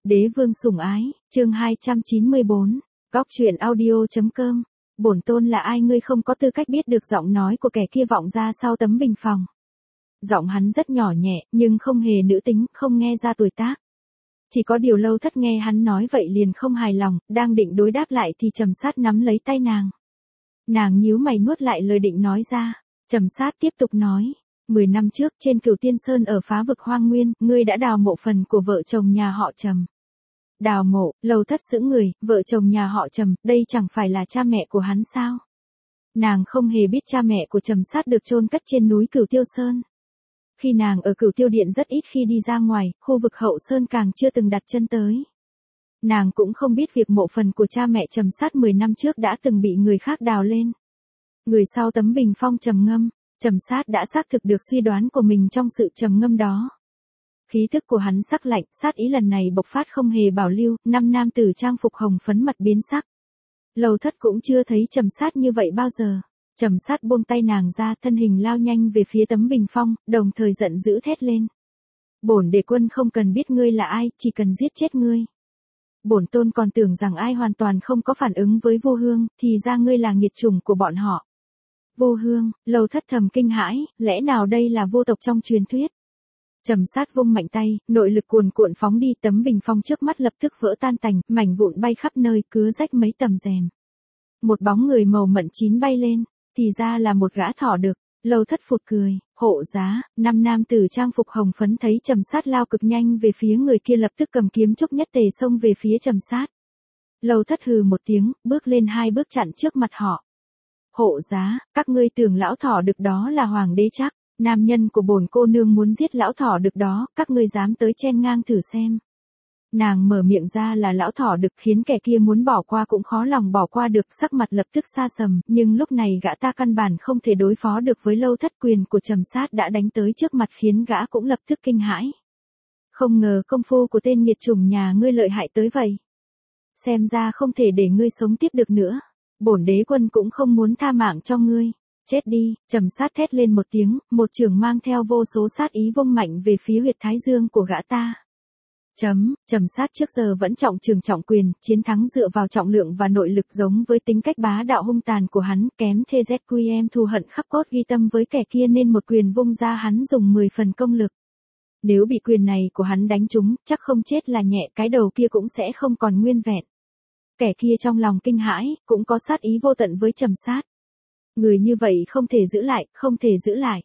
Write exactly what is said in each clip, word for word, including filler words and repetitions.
Đế vương sủng ái, chương hai trăm chín mươi bốn, Góc truyện audio.com. Bổn tôn là ai ngươi không có tư cách biết được giọng nói của kẻ kia vọng ra sau tấm bình phòng. Giọng hắn rất nhỏ nhẹ, nhưng không hề nữ tính, không nghe ra tuổi tác. Chỉ có điều Lâu Thất nghe hắn nói vậy liền không hài lòng, đang định đối đáp lại thì Trầm Sát nắm lấy tay nàng. Nàng nhíu mày nuốt lại lời định nói ra. Trầm Sát tiếp tục nói, mười năm trước trên Cửu Tiên Sơn ở phá vực hoang nguyên, ngươi đã đào mộ phần của vợ chồng nhà họ Trầm. Đào mộ, Lâu Thất sững người, vợ chồng nhà họ Trầm, đây chẳng phải là cha mẹ của hắn sao? Nàng không hề biết cha mẹ của Trầm Sát được chôn cất trên núi Cửu Tiêu Sơn. Khi nàng ở Cửu Tiêu Điện rất ít khi đi ra ngoài, khu vực hậu sơn càng chưa từng đặt chân tới. Nàng cũng không biết việc mộ phần của cha mẹ Trầm Sát mười năm trước đã từng bị người khác đào lên. Người sau tấm bình phong trầm ngâm, Trầm Sát đã xác thực được suy đoán của mình trong sự trầm ngâm đó. Khí thức của hắn sắc lạnh, sát ý lần này bộc phát không hề bảo lưu, năm nam tử trang phục hồng phấn mặt biến sắc. Lâu Thất cũng chưa thấy Trầm Sát như vậy bao giờ. Trầm Sát buông tay nàng ra, thân hình lao nhanh về phía tấm bình phong, đồng thời giận dữ thét lên. Bổn Đề Quân không cần biết ngươi là ai, chỉ cần giết chết ngươi. Bổn tôn còn tưởng rằng ai hoàn toàn không có phản ứng với Vô Hương, thì ra ngươi là nghiệt chủng của bọn họ. Vô Hương, Lâu Thất thầm kinh hãi, lẽ nào đây là vô tộc trong truyền thuyết? Trầm Sát vung mạnh tay, nội lực cuồn cuộn phóng đi, tấm bình phong trước mắt lập tức vỡ tan tành, mảnh vụn bay khắp nơi, cứa rách mấy tầm rèm. Một bóng người màu mận chín bay lên, thì ra là một gã thỏ đực. Lâu Thất phụt cười, hộ giá, năm nam tử trang phục hồng phấn thấy Trầm Sát lao cực nhanh về phía người kia lập tức cầm kiếm trúc nhất tề xông về phía Trầm Sát. Lâu Thất hừ một tiếng, bước lên hai bước chặn trước mặt họ. Hộ giá, các ngươi tưởng lão thỏ đực đó là hoàng đế chắc? Nam nhân của bổn cô nương muốn giết lão thỏ đực đó, các ngươi dám tới chen ngang thử xem. Nàng mở miệng ra là lão thỏ đực khiến kẻ kia muốn bỏ qua cũng khó lòng bỏ qua được, sắc mặt lập tức xa sầm, nhưng lúc này gã ta căn bản không thể đối phó được với Lâu Thất, quyền của Trầm Sát đã đánh tới trước mặt khiến gã cũng lập tức kinh hãi. Không ngờ công phu của tên nghiệt chủng nhà ngươi lợi hại tới vậy. Xem ra không thể để ngươi sống tiếp được nữa. Bổn Đế Quân cũng không muốn tha mạng cho ngươi. Chết đi, Trầm Sát thét lên một tiếng, một chưởng mang theo vô số sát ý vung mạnh về phía huyệt thái dương của gã ta. Chấm, Trầm Sát trước giờ vẫn trọng trường trọng quyền, chiến thắng dựa vào trọng lượng và nội lực giống với tính cách bá đạo hung tàn của hắn, kém thê dét quy em thù hận khắc cốt ghi tâm với kẻ kia nên một quyền vung ra hắn dùng mười phần công lực. Nếu bị quyền này của hắn đánh trúng, chắc không chết là nhẹ, cái đầu kia cũng sẽ không còn nguyên vẹn. Kẻ kia trong lòng kinh hãi, cũng có sát ý vô tận với Trầm Sát. Người như vậy không thể giữ lại, không thể giữ lại.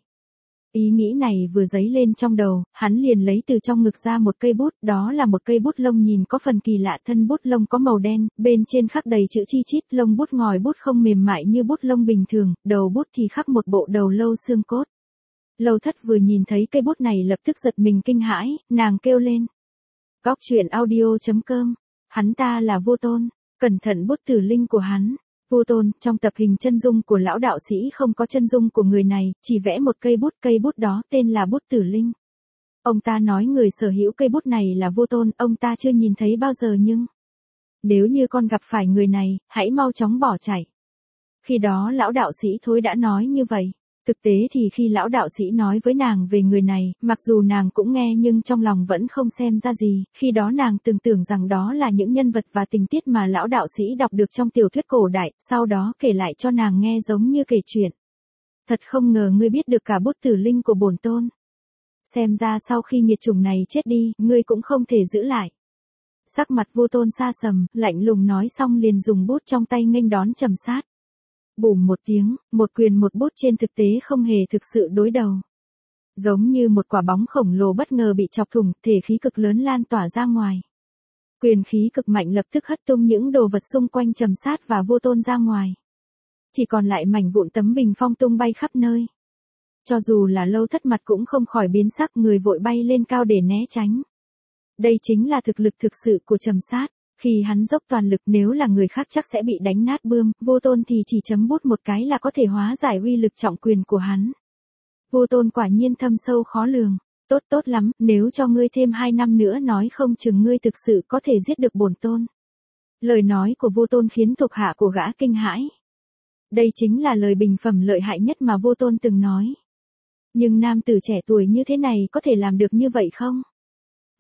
Ý nghĩ này vừa dấy lên trong đầu, hắn liền lấy từ trong ngực ra một cây bút, đó là một cây bút lông nhìn có phần kỳ lạ, thân bút lông có màu đen, bên trên khắc đầy chữ chi chít, lông bút ngòi bút không mềm mại như bút lông bình thường, đầu bút thì khắc một bộ đầu lâu xương cốt. Lâu Thất vừa nhìn thấy cây bút này lập tức giật mình kinh hãi, nàng kêu lên. Góc truyện audio.com, hắn ta là Vô Tôn, cẩn thận bút tử linh của hắn. Vô Tôn, trong tập hình chân dung của lão đạo sĩ không có chân dung của người này, chỉ vẽ một cây bút, cây bút đó tên là bút tử linh. Ông ta nói người sở hữu cây bút này là Vô Tôn, ông ta chưa nhìn thấy bao giờ nhưng... Nếu như con gặp phải người này, hãy mau chóng bỏ chạy. Khi đó lão đạo sĩ Thối đã nói như vậy. Thực tế thì khi lão đạo sĩ nói với nàng về người này, mặc dù nàng cũng nghe nhưng trong lòng vẫn không xem ra gì, khi đó nàng từng tưởng rằng đó là những nhân vật và tình tiết mà lão đạo sĩ đọc được trong tiểu thuyết cổ đại, sau đó kể lại cho nàng nghe giống như kể chuyện. Thật không ngờ ngươi biết được cả bút tử linh của bổn tôn. Xem ra sau khi nghiệt chủng này chết đi, ngươi cũng không thể giữ lại. Sắc mặt Vô Tôn xa sầm, lạnh lùng nói xong liền dùng bút trong tay nghênh đón Trầm Sát. Bùm một tiếng, một quyền một bút trên thực tế không hề thực sự đối đầu. Giống như một quả bóng khổng lồ bất ngờ bị chọc thủng, thể khí cực lớn lan tỏa ra ngoài. Quyền khí cực mạnh lập tức hất tung những đồ vật xung quanh Trầm Sát và Vô Tôn ra ngoài. Chỉ còn lại mảnh vụn tấm bình phong tung bay khắp nơi. Cho dù là Lâu Thất mặt cũng không khỏi biến sắc, người vội bay lên cao để né tránh. Đây chính là thực lực thực sự của Trầm Sát. Khi hắn dốc toàn lực, nếu là người khác chắc sẽ bị đánh nát bươm, Vô Tôn thì chỉ chấm bút một cái là có thể hóa giải uy lực trọng quyền của hắn. Vô Tôn quả nhiên thâm sâu khó lường. Tốt tốt lắm, nếu cho ngươi thêm hai năm nữa nói không chừng ngươi thực sự có thể giết được bổn tôn. Lời nói của Vô Tôn khiến thuộc hạ của gã kinh hãi. Đây chính là lời bình phẩm lợi hại nhất mà Vô Tôn từng nói. Nhưng nam tử trẻ tuổi như thế này có thể làm được như vậy không?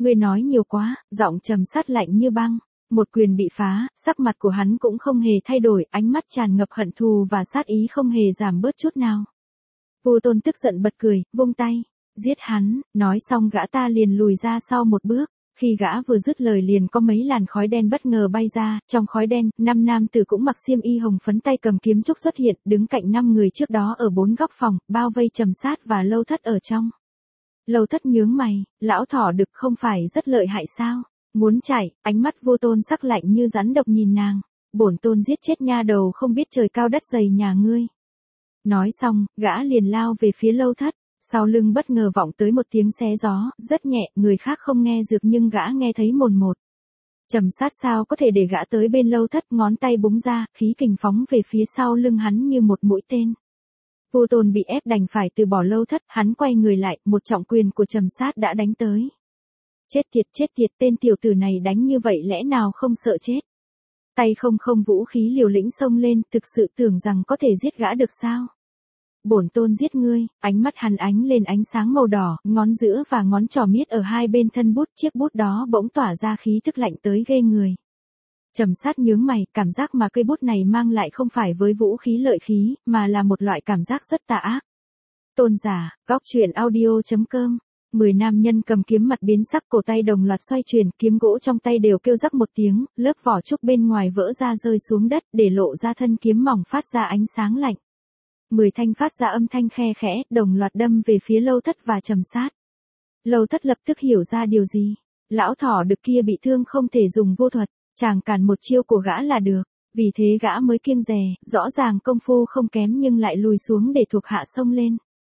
Ngươi nói nhiều quá, giọng Trầm Sát lạnh như băng. Một quyền bị phá, sắc mặt của hắn cũng không hề thay đổi, ánh mắt tràn ngập hận thù và sát ý không hề giảm bớt chút nào. Vô Tôn tức giận bật cười, vung tay, giết hắn, nói xong gã ta liền lùi ra sau một bước. Khi gã vừa dứt lời liền có mấy làn khói đen bất ngờ bay ra, trong khói đen, năm nam tử cũng mặc xiêm y hồng phấn tay cầm kiếm trúc xuất hiện, đứng cạnh năm người trước đó ở bốn góc phòng, bao vây Trầm Sát và Lâu Thất ở trong. Lâu Thất nhướng mày, lão thỏ đực không phải rất lợi hại sao? Muốn chạy, ánh mắt Vô Tôn sắc lạnh như rắn độc nhìn nàng. Bổn tôn giết chết nha đầu không biết trời cao đất dày nhà ngươi. Nói xong, gã liền lao về phía Lâu Thất. Sau lưng bất ngờ vọng tới một tiếng xé gió, rất nhẹ, người khác không nghe được nhưng gã nghe thấy mồn một. Trầm Sát sao có thể để gã tới bên Lâu Thất, ngón tay búng ra, khí kình phóng về phía sau lưng hắn như một mũi tên. Vô Tôn bị ép đành phải từ bỏ Lâu Thất, hắn quay người lại, một trọng quyền của Trầm Sát đã đánh tới. Chết tiệt chết tiệt, tên tiểu tử này đánh như vậy lẽ nào không sợ chết. Tay không không vũ khí liều lĩnh xông lên, thực sự tưởng rằng có thể giết gã được sao. Bổn tôn giết ngươi, ánh mắt hắn ánh lên ánh sáng màu đỏ, ngón giữa và ngón trỏ miết ở hai bên thân bút, chiếc bút đó bỗng tỏa ra khí tức lạnh tới ghê người. Trầm Sát nhướng mày, cảm giác mà cây bút này mang lại không phải với vũ khí lợi khí, mà là một loại cảm giác rất tà ác. Tôn giả, góc truyện audio chấm com. Mười nam nhân cầm kiếm mặt biến sắc, cổ tay đồng loạt xoay chuyển, kiếm gỗ trong tay đều kêu rắc một tiếng, lớp vỏ trúc bên ngoài vỡ ra rơi xuống đất, để lộ ra thân kiếm mỏng phát ra ánh sáng lạnh. Mười thanh phát ra âm thanh khe khẽ, đồng loạt đâm về phía Lâu Thất và Trầm Sát. Lâu Thất lập tức hiểu ra điều gì. Lão thỏ đực kia bị thương không thể dùng vô thuật, chàng cản một chiêu của gã là được. Vì thế gã mới kiêng dè, rõ ràng công phu không kém nhưng lại lùi xuống để thuộc hạ xông lên.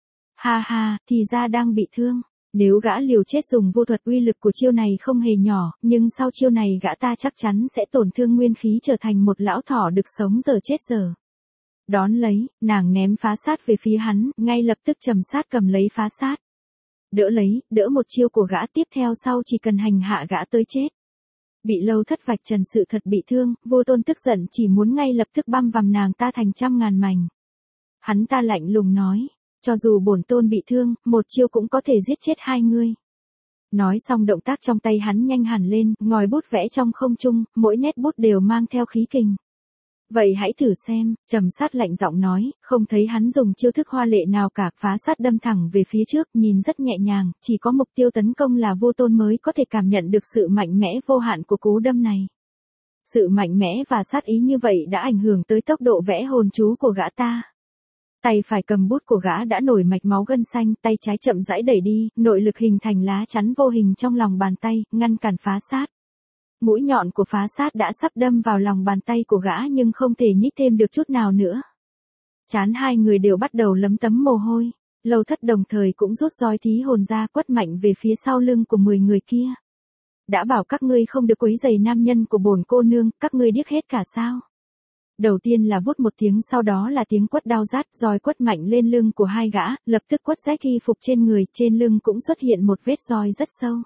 Ha ha, thì ra đang bị thương. Nếu gã liều chết dùng vô thuật, uy lực của chiêu này không hề nhỏ, nhưng sau chiêu này gã ta chắc chắn sẽ tổn thương nguyên khí, trở thành một lão thỏ đực sống giờ chết giờ. Đón lấy, nàng ném phá sát về phía hắn, ngay lập tức Trầm Sát cầm lấy phá sát. Đỡ lấy, đỡ một chiêu của gã, tiếp theo sau chỉ cần hành hạ gã tới chết. Bị Lâu Thất vạch trần sự thật bị thương, Vô Tôn tức giận chỉ muốn ngay lập tức băm vằm nàng ta thành trăm ngàn mảnh. Hắn ta lạnh lùng nói, cho dù bổn tôn bị thương, một chiêu cũng có thể giết chết hai ngươi. Nói xong động tác trong tay hắn nhanh hẳn lên, ngòi bút vẽ trong không trung, mỗi nét bút đều mang theo khí kình. Vậy hãy thử xem, Trầm Sát lạnh giọng nói, không thấy hắn dùng chiêu thức hoa lệ nào cả, phá sát đâm thẳng về phía trước, nhìn rất nhẹ nhàng, chỉ có mục tiêu tấn công là Vô Tôn mới có thể cảm nhận được sự mạnh mẽ vô hạn của cú đâm này. Sự mạnh mẽ và sát ý như vậy đã ảnh hưởng tới tốc độ vẽ hồn chú của gã ta. Tay phải cầm bút của gã đã nổi mạch máu gân xanh, tay trái chậm rãi đẩy đi, nội lực hình thành lá chắn vô hình trong lòng bàn tay, ngăn cản phá sát. Mũi nhọn của phá sát đã sắp đâm vào lòng bàn tay của gã nhưng không thể nhích thêm được chút nào nữa. Trán hai người đều bắt đầu lấm tấm mồ hôi. Lâu Thất đồng thời cũng rút roi thí hồn ra, quất mạnh về phía sau lưng của mười người kia. Đã bảo các ngươi không được quấy rầy nam nhân của bổn cô nương, các ngươi điếc hết cả sao? Đầu tiên là vút một tiếng, sau đó là tiếng quất đau rát, roi quất mạnh lên lưng của hai gã, lập tức quất rách y phục trên người, trên lưng cũng xuất hiện một vết roi rất sâu.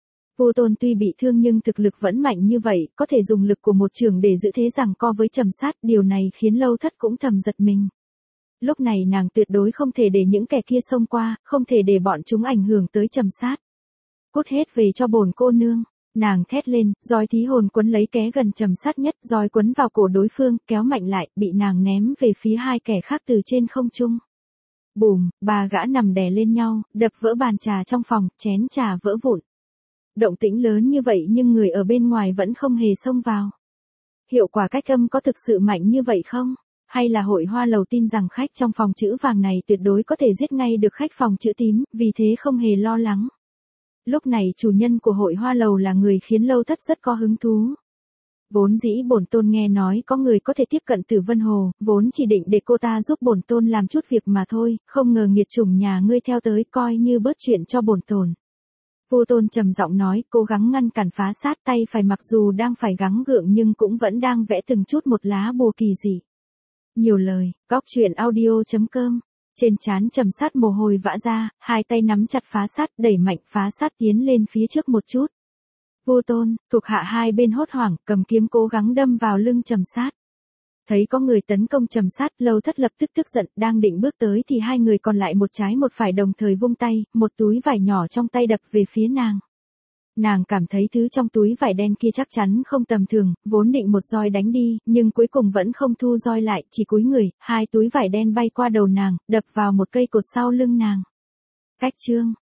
Vô Tôn tuy bị thương nhưng thực lực vẫn mạnh như vậy, có thể dùng lực của một chưởng để giữ thế giằng co với Trầm Sát, điều này khiến Lâu Thất cũng thầm giật mình. Lúc này nàng tuyệt đối không thể để những kẻ kia xông qua, không thể để bọn chúng ảnh hưởng tới Trầm Sát. Cút hết về cho bổn cô nương. Nàng thét lên, roi thí hồn quấn lấy ké gần Trầm Sát nhất, roi quấn vào cổ đối phương, kéo mạnh lại, bị nàng ném về phía hai kẻ khác từ trên không trung. Bùm, ba gã nằm đè lên nhau, đập vỡ bàn trà trong phòng, chén trà vỡ vụn. Động tĩnh lớn như vậy nhưng người ở bên ngoài vẫn không hề xông vào. Hiệu quả cách âm có thực sự mạnh như vậy không? Hay là hội hoa lầu tin rằng khách trong phòng chữ vàng này tuyệt đối có thể giết ngay được khách phòng chữ tím, vì thế không hề lo lắng. Lúc này chủ nhân của hội hoa lầu là người khiến Lâu Thất rất có hứng thú. Vốn dĩ bổn tôn nghe nói có người có thể tiếp cận Tử Vân Hồ, vốn chỉ định để cô ta giúp bổn tôn làm chút việc mà thôi, không ngờ nghiệt chủng nhà ngươi theo tới, coi như bớt chuyện cho bổn tôn. Vô Tôn trầm giọng nói, cố gắng ngăn cản phá sát, tay phải mặc dù đang phải gắng gượng nhưng cũng vẫn đang vẽ từng chút một lá bùa kỳ dị. Nhiều lời, góc truyện audio chấm com. Trên trán Trầm Sát mồ hôi vã ra, hai tay nắm chặt phá sát, đẩy mạnh phá sát tiến lên phía trước một chút. Vô Tôn, thuộc hạ hai bên hốt hoảng, cầm kiếm cố gắng đâm vào lưng Trầm Sát. Thấy có người tấn công Trầm Sát, Lâu Thất lập tức tức giận, đang định bước tới thì hai người còn lại một trái một phải đồng thời vung tay, một túi vải nhỏ trong tay đập về phía nàng. Nàng cảm thấy thứ trong túi vải đen kia chắc chắn không tầm thường, vốn định một roi đánh đi, nhưng cuối cùng vẫn không thu roi lại, chỉ cúi người, hai túi vải đen bay qua đầu nàng, đập vào một cây cột sau lưng nàng. Cách chương